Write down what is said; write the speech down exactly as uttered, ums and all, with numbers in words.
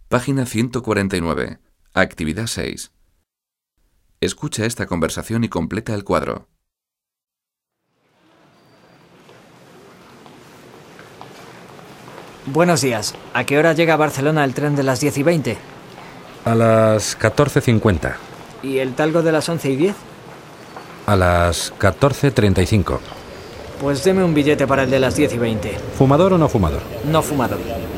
Página ciento cuarenta y nueve. Actividad seis. Escucha esta conversación y completa el cuadro. Buenos días. ¿A qué hora llega a Barcelona el tren de las diez y veinte? A las catorce cincuenta. ¿Y el talgo de las once y diez? A las catorce treinta y cinco. Pues deme un billete para el de las diez y veinte. ¿Fumador o no fumador? No fumador.